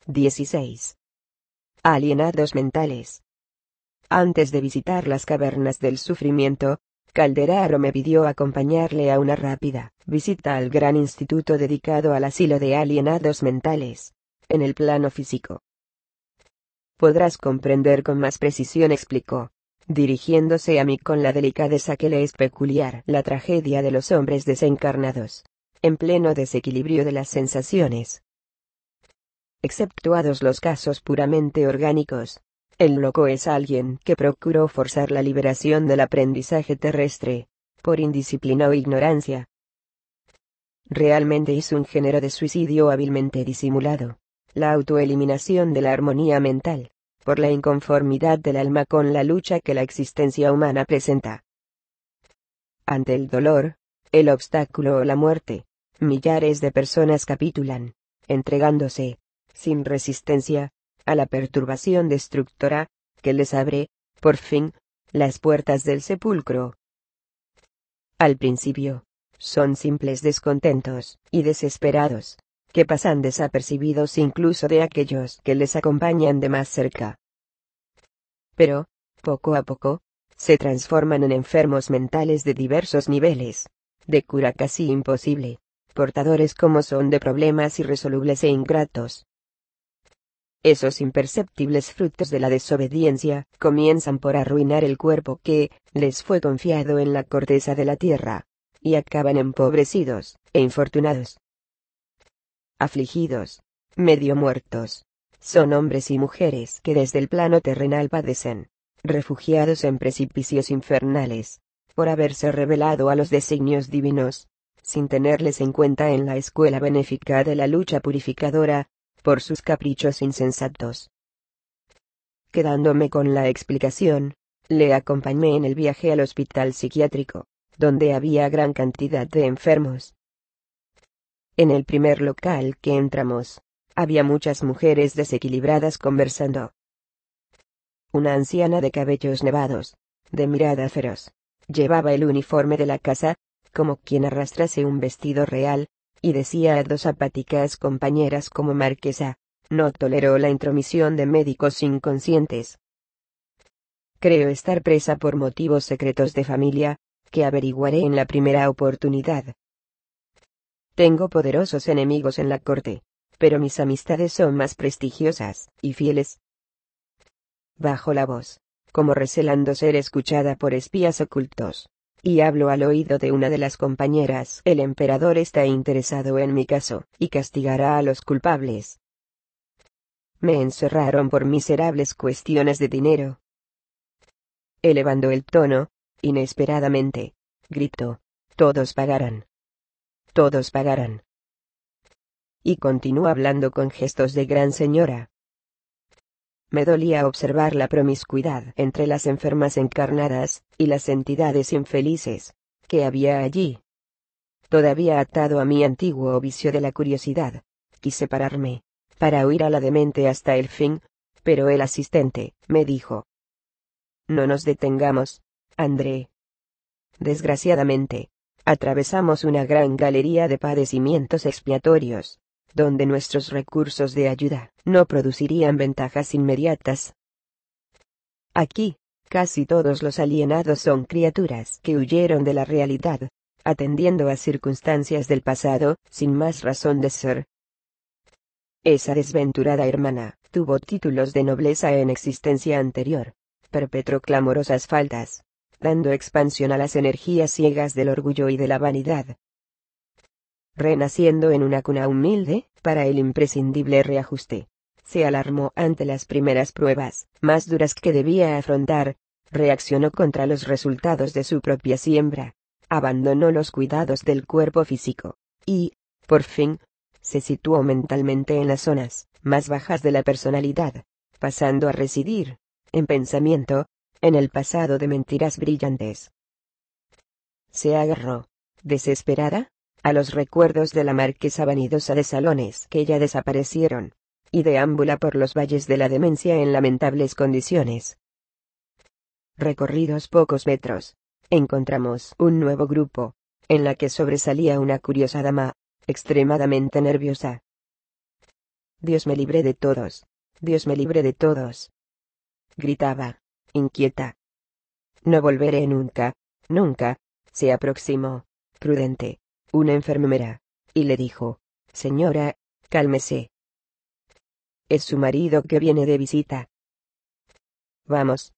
16. Alienados mentales. Antes de visitar las cavernas del sufrimiento, Calderaro me pidió acompañarle a una rápida visita al gran instituto dedicado al asilo de alienados mentales, en el plano físico. Podrás comprender con más precisión, explicó, dirigiéndose a mí con la delicadeza que le es peculiar, la tragedia de los hombres desencarnados, en pleno desequilibrio de las sensaciones. Exceptuados los casos puramente orgánicos, el loco es alguien que procuró forzar la liberación del aprendizaje terrestre, por indisciplina o ignorancia. Realmente es un género de suicidio hábilmente disimulado, la autoeliminación de la armonía mental, por la inconformidad del alma con la lucha que la existencia humana presenta. Ante el dolor, el obstáculo o la muerte, millares de personas capitulan, entregándose, sin resistencia, a la perturbación destructora, que les abre, por fin, las puertas del sepulcro. Al principio, son simples descontentos y desesperados, que pasan desapercibidos incluso de aquellos que les acompañan de más cerca. Pero, poco a poco, se transforman en enfermos mentales de diversos niveles, de cura casi imposible, portadores como son de problemas irresolubles e ingratos. Esos imperceptibles frutos de la desobediencia comienzan por arruinar el cuerpo que les fue confiado en la corteza de la tierra, y acaban empobrecidos e infortunados. Afligidos, medio muertos, son hombres y mujeres que desde el plano terrenal padecen, refugiados en precipicios infernales, por haberse rebelado a los designios divinos, sin tenerles en cuenta en la escuela benéfica de la lucha purificadora, por sus caprichos insensatos. Quedándome con la explicación, le acompañé en el viaje al hospital psiquiátrico, donde había gran cantidad de enfermos. En el primer local que entramos, había muchas mujeres desequilibradas conversando. Una anciana de cabellos nevados, de mirada feroz, llevaba el uniforme de la casa, como quien arrastrase un vestido real, y decía a dos apáticas compañeras como marquesa: no tolero la intromisión de médicos inconscientes. Creo estar presa por motivos secretos de familia, que averiguaré en la primera oportunidad. Tengo poderosos enemigos en la corte, pero mis amistades son más prestigiosas y fieles. Bajo la voz, como recelando ser escuchada por espías ocultos, y hablo al oído de una de las compañeras: el emperador está interesado en mi caso, y castigará a los culpables. Me encerraron por miserables cuestiones de dinero. Elevando el tono, inesperadamente, gritó: todos pagarán. Todos pagarán. Y continuó hablando con gestos de gran señora. Me dolía observar la promiscuidad entre las enfermas encarnadas, y las entidades infelices, que había allí. Todavía atado a mi antiguo vicio de la curiosidad, quise pararme, para oír a la demente hasta el fin, pero el asistente me dijo: no nos detengamos, André. Desgraciadamente, atravesamos una gran galería de padecimientos expiatorios, donde nuestros recursos de ayuda no producirían ventajas inmediatas. Aquí, casi todos los alienados son criaturas que huyeron de la realidad, atendiendo a circunstancias del pasado, sin más razón de ser. Esa desventurada hermana tuvo títulos de nobleza en existencia anterior, perpetró clamorosas faltas, dando expansión a las energías ciegas del orgullo y de la vanidad. Renaciendo en una cuna humilde, para el imprescindible reajuste, se alarmó ante las primeras pruebas, más duras que debía afrontar, reaccionó contra los resultados de su propia siembra, abandonó los cuidados del cuerpo físico, y, por fin, se situó mentalmente en las zonas más bajas de la personalidad, pasando a residir, en pensamiento, en el pasado de mentiras brillantes. Se agarró, desesperada, a los recuerdos de la marquesa vanidosa de salones que ya desaparecieron, y deambula por los valles de la demencia en lamentables condiciones. Recorridos pocos metros, encontramos un nuevo grupo, en la que sobresalía una curiosa dama, extremadamente nerviosa. Dios me libre de todos. Dios me libre de todos. Gritaba, inquieta. No volveré nunca, nunca. Se aproximó, prudente, una enfermera, y le dijo, señora, cálmese. Es su marido que viene de visita. Vamos.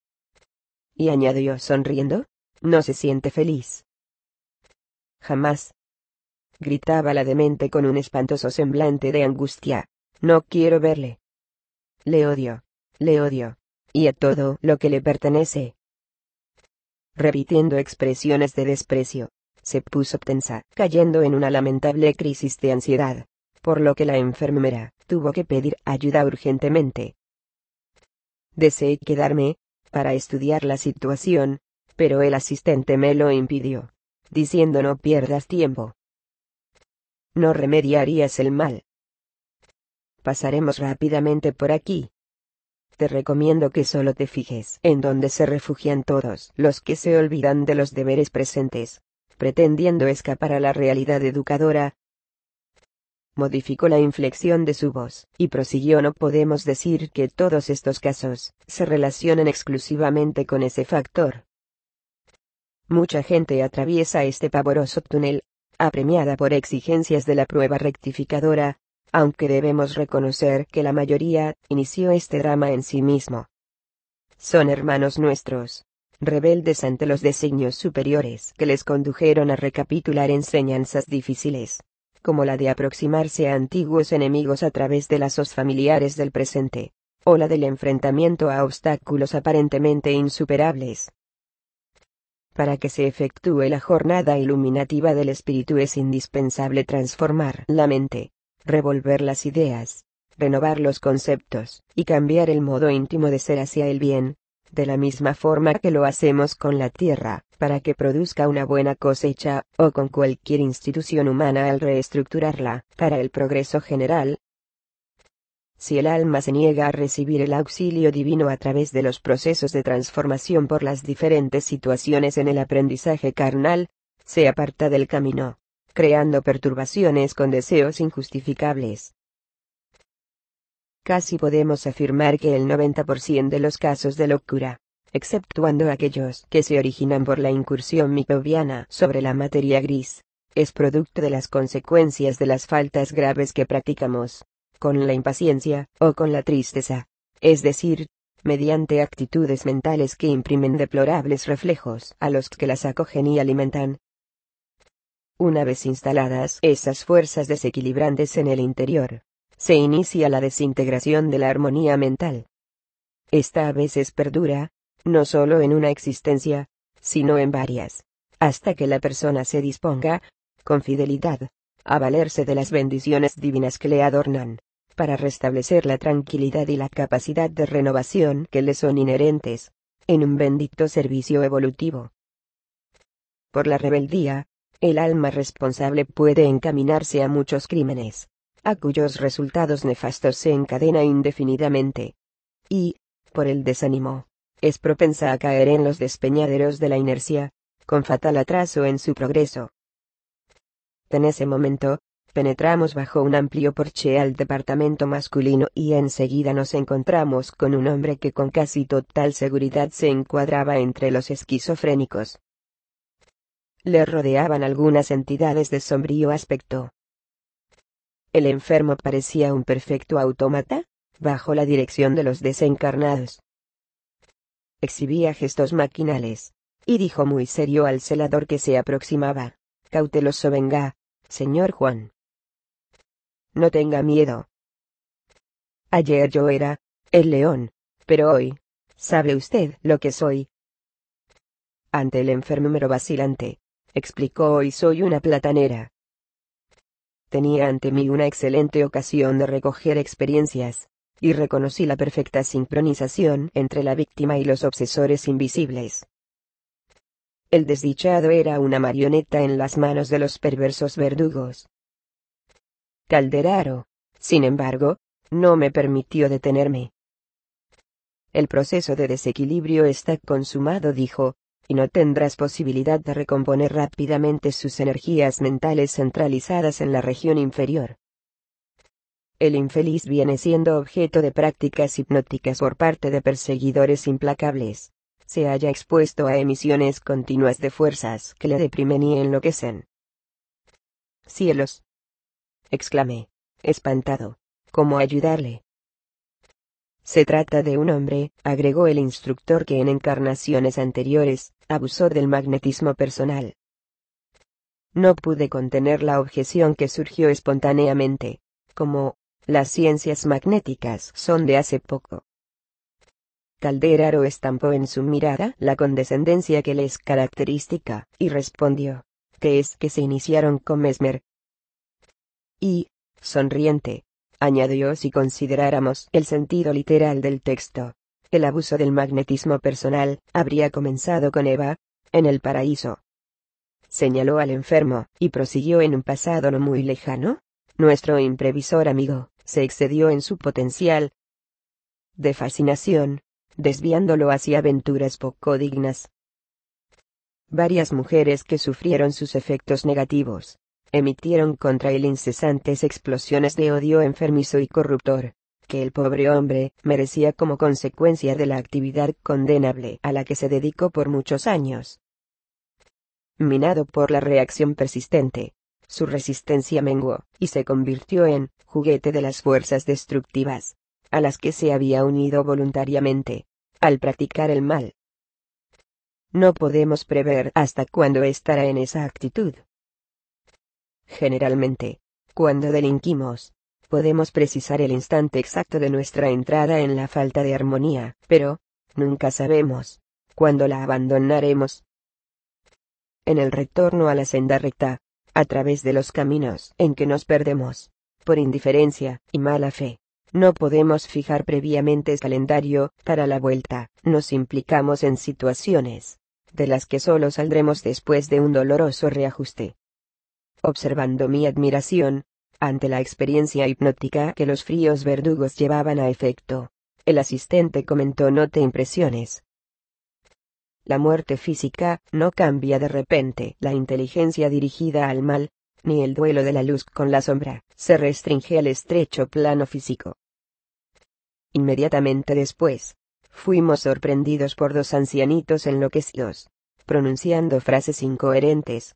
Y añadió sonriendo, ¿no se siente feliz? Jamás. Gritaba la demente con un espantoso semblante de angustia, no quiero verle. Le odio, y a todo lo que le pertenece. Repitiendo expresiones de desprecio, se puso tensa, cayendo en una lamentable crisis de ansiedad, por lo que la enfermera tuvo que pedir ayuda urgentemente. Deseé quedarme, para estudiar la situación, pero el asistente me lo impidió, diciendo no pierdas tiempo. No remediarías el mal. Pasaremos rápidamente por aquí. Te recomiendo que solo te fijes en donde se refugian todos los que se olvidan de los deberes presentes, pretendiendo escapar a la realidad educadora. Modificó la inflexión de su voz, y prosiguió: no podemos decir que todos estos casos se relacionen exclusivamente con ese factor. Mucha gente atraviesa este pavoroso túnel, apremiada por exigencias de la prueba rectificadora, aunque debemos reconocer que la mayoría inició este drama en sí mismo. Son hermanos nuestros, rebeldes ante los designios superiores que les condujeron a recapitular enseñanzas difíciles, como la de aproximarse a antiguos enemigos a través de lazos familiares del presente, o la del enfrentamiento a obstáculos aparentemente insuperables. Para que se efectúe la jornada iluminativa del espíritu es indispensable transformar la mente, revolver las ideas, renovar los conceptos, y cambiar el modo íntimo de ser hacia el bien, de la misma forma que lo hacemos con la tierra, para que produzca una buena cosecha, o con cualquier institución humana al reestructurarla, para el progreso general. Si el alma se niega a recibir el auxilio divino a través de los procesos de transformación por las diferentes situaciones en el aprendizaje carnal, se aparta del camino, creando perturbaciones con deseos injustificables. Casi podemos afirmar que el 90% de los casos de locura, exceptuando aquellos que se originan por la incursión microbiana sobre la materia gris, es producto de las consecuencias de las faltas graves que practicamos, con la impaciencia, o con la tristeza, es decir, mediante actitudes mentales que imprimen deplorables reflejos a los que las acogen y alimentan. Una vez instaladas esas fuerzas desequilibrantes en el interior, se inicia la desintegración de la armonía mental. Esta a veces perdura, no solo en una existencia, sino en varias, hasta que la persona se disponga, con fidelidad, a valerse de las bendiciones divinas que le adornan, para restablecer la tranquilidad y la capacidad de renovación que le son inherentes, en un bendito servicio evolutivo. Por la rebeldía, el alma responsable puede encaminarse a muchos crímenes, a cuyos resultados nefastos se encadena indefinidamente. Y, por el desánimo, es propensa a caer en los despeñaderos de la inercia, con fatal atraso en su progreso. En ese momento, penetramos bajo un amplio porche al departamento masculino y enseguida nos encontramos con un hombre que con casi total seguridad se encuadraba entre los esquizofrénicos. Le rodeaban algunas entidades de sombrío aspecto. El enfermo parecía un perfecto autómata, bajo la dirección de los desencarnados. Exhibía gestos maquinales, y dijo muy serio al celador que se aproximaba: cauteloso venga, señor Juan. No tenga miedo. Ayer yo era el león, pero hoy, ¿sabe usted lo que soy? Ante el enfermero vacilante, explicó: hoy soy una platanera. Tenía ante mí una excelente ocasión de recoger experiencias, y reconocí la perfecta sincronización entre la víctima y los obsesores invisibles. El desdichado era una marioneta en las manos de los perversos verdugos. Calderaro, sin embargo, no me permitió detenerme. El proceso de desequilibrio está consumado, dijo, y no tendrás posibilidad de recomponer rápidamente sus energías mentales centralizadas en la región inferior. el infeliz viene siendo objeto de prácticas hipnóticas por parte de perseguidores implacables. Se halla expuesto a emisiones continuas de fuerzas que le deprimen y enloquecen. ¡Cielos!, exclamé, espantado. ¿Cómo ayudarle? Se trata de un hombre, agregó el instructor, que en encarnaciones anteriores abusó del magnetismo personal. No pude contener la objeción que surgió espontáneamente. Como las ciencias magnéticas son de hace poco. Calderaro estampó en su mirada la condescendencia que le es característica, y respondió: ¿qué es que se iniciaron con Mesmer? Y, sonriente, añadió: si consideráramos el sentido literal del texto, el abuso del magnetismo personal habría comenzado con Eva, en el paraíso. Señaló al enfermo, y prosiguió: en un pasado no muy lejano, nuestro imprevisor amigo se excedió en su potencial de fascinación, desviándolo hacia aventuras poco dignas. Varias mujeres que sufrieron sus efectos negativos emitieron contra él incesantes explosiones de odio enfermizo y corruptor, que el pobre hombre merecía como consecuencia de la actividad condenable a la que se dedicó por muchos años. Minado por la reacción persistente, su resistencia menguó, y se convirtió en juguete de las fuerzas destructivas, a las que se había unido voluntariamente, al practicar el mal. No podemos prever hasta cuándo estará en esa actitud. Generalmente, cuando delinquimos, podemos precisar el instante exacto de nuestra entrada en la falta de armonía, pero nunca sabemos cuándo la abandonaremos. En el retorno a la senda recta, a través de los caminos en que nos perdemos, por indiferencia y mala fe, no podemos fijar previamente el calendario para la vuelta. Nos implicamos en situaciones de las que solo saldremos después de un doloroso reajuste. Observando mi admiración ante la experiencia hipnótica que los fríos verdugos llevaban a efecto, el asistente comentó: no te impresiones. La muerte física no cambia de repente la inteligencia dirigida al mal, ni el duelo de la luz con la sombra se restringe al estrecho plano físico. Inmediatamente después, fuimos sorprendidos por dos ancianitos enloquecidos, pronunciando frases incoherentes.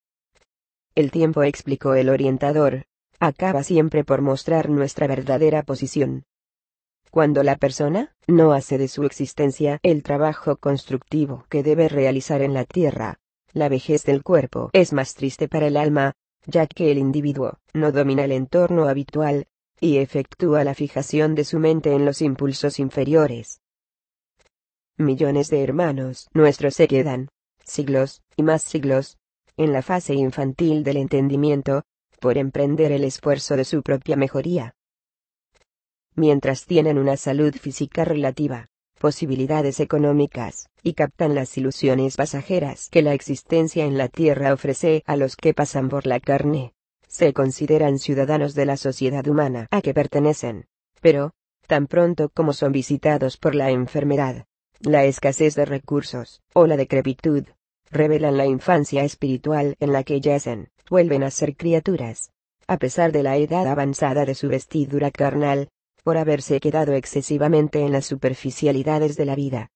El tiempo, explicó el orientador, acaba siempre por mostrar nuestra verdadera posición. Cuando la persona no hace de su existencia el trabajo constructivo que debe realizar en la tierra, la vejez del cuerpo es más triste para el alma, ya que el individuo no domina el entorno habitual, y efectúa la fijación de su mente en los impulsos inferiores. Millones de hermanos nuestros se quedan, siglos, y más siglos, en la fase infantil del entendimiento, por emprender el esfuerzo de su propia mejoría. Mientras tienen una salud física relativa, posibilidades económicas, y captan las ilusiones pasajeras que la existencia en la tierra ofrece a los que pasan por la carne, se consideran ciudadanos de la sociedad humana a que pertenecen, pero, tan pronto como son visitados por la enfermedad, la escasez de recursos, o la decrepitud, revelan la infancia espiritual en la que yacen, vuelven a ser criaturas, a pesar de la edad avanzada de su vestidura carnal, por haberse quedado excesivamente en las superficialidades de la vida.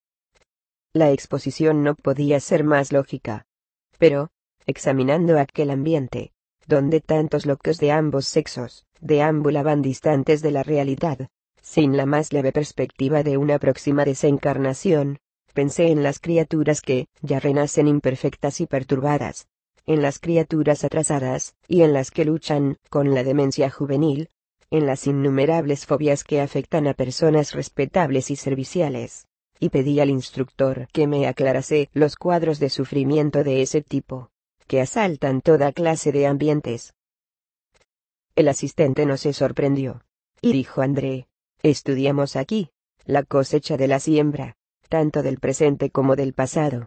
La exposición no podía ser más lógica. Pero, examinando aquel ambiente, donde tantos locos de ambos sexos deambulaban distantes de la realidad, sin la más leve perspectiva de una próxima desencarnación, pensé en las criaturas que ya renacen imperfectas y perturbadas, en las criaturas atrasadas, y en las que luchan con la demencia juvenil, en las innumerables fobias que afectan a personas respetables y serviciales, y pedí al instructor que me aclarase los cuadros de sufrimiento de ese tipo, que asaltan toda clase de ambientes. El asistente no se sorprendió, y dijo: André, estudiamos aquí la cosecha de la siembra, tanto del presente como del pasado.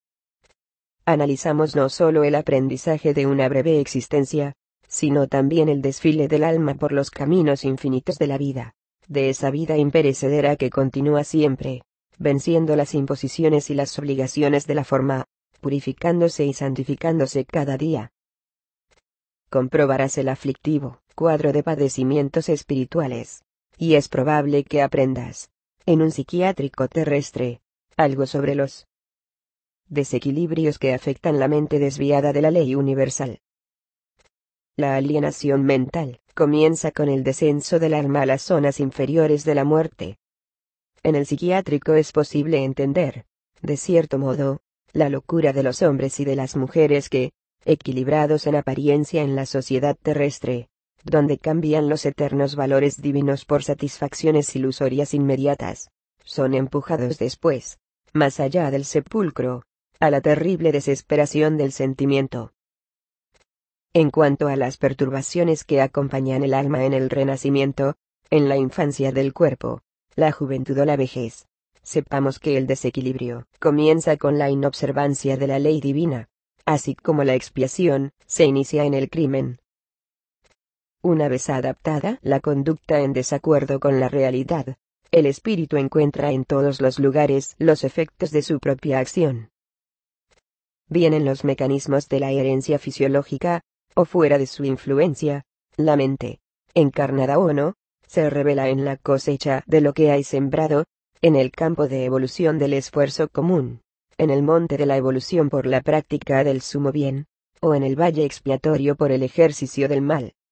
Analizamos no solo el aprendizaje de una breve existencia, sino también el desfile del alma por los caminos infinitos de la vida, de esa vida imperecedera que continúa siempre, venciendo las imposiciones y las obligaciones de la forma, purificándose y santificándose cada día. Comprobarás el aflictivo cuadro de padecimientos espirituales. Y es probable que aprendas, en un psiquiátrico terrestre, algo sobre los desequilibrios que afectan la mente desviada de la ley universal. La alienación mental comienza con el descenso del alma a las zonas inferiores de la muerte. En el psiquiátrico es posible entender, de cierto modo, la locura de los hombres y de las mujeres que, equilibrados en apariencia en la sociedad terrestre, donde cambian los eternos valores divinos por satisfacciones ilusorias inmediatas, son empujados después, más allá del sepulcro, a la terrible desesperación del sentimiento. En cuanto a las perturbaciones que acompañan el alma en el renacimiento, en la infancia del cuerpo, la juventud o la vejez, sepamos que el desequilibrio comienza con la inobservancia de la ley divina, así como la expiación se inicia en el crimen. Una vez adaptada la conducta en desacuerdo con la realidad, el espíritu encuentra en todos los lugares los efectos de su propia acción. Vienen los mecanismos de la herencia fisiológica, o fuera de su influencia, la mente, encarnada o no, se revela en la cosecha de lo que hay sembrado, en el campo de evolución del esfuerzo común, en el monte de la evolución por la práctica del sumo bien, o en el valle expiatorio por el ejercicio del mal.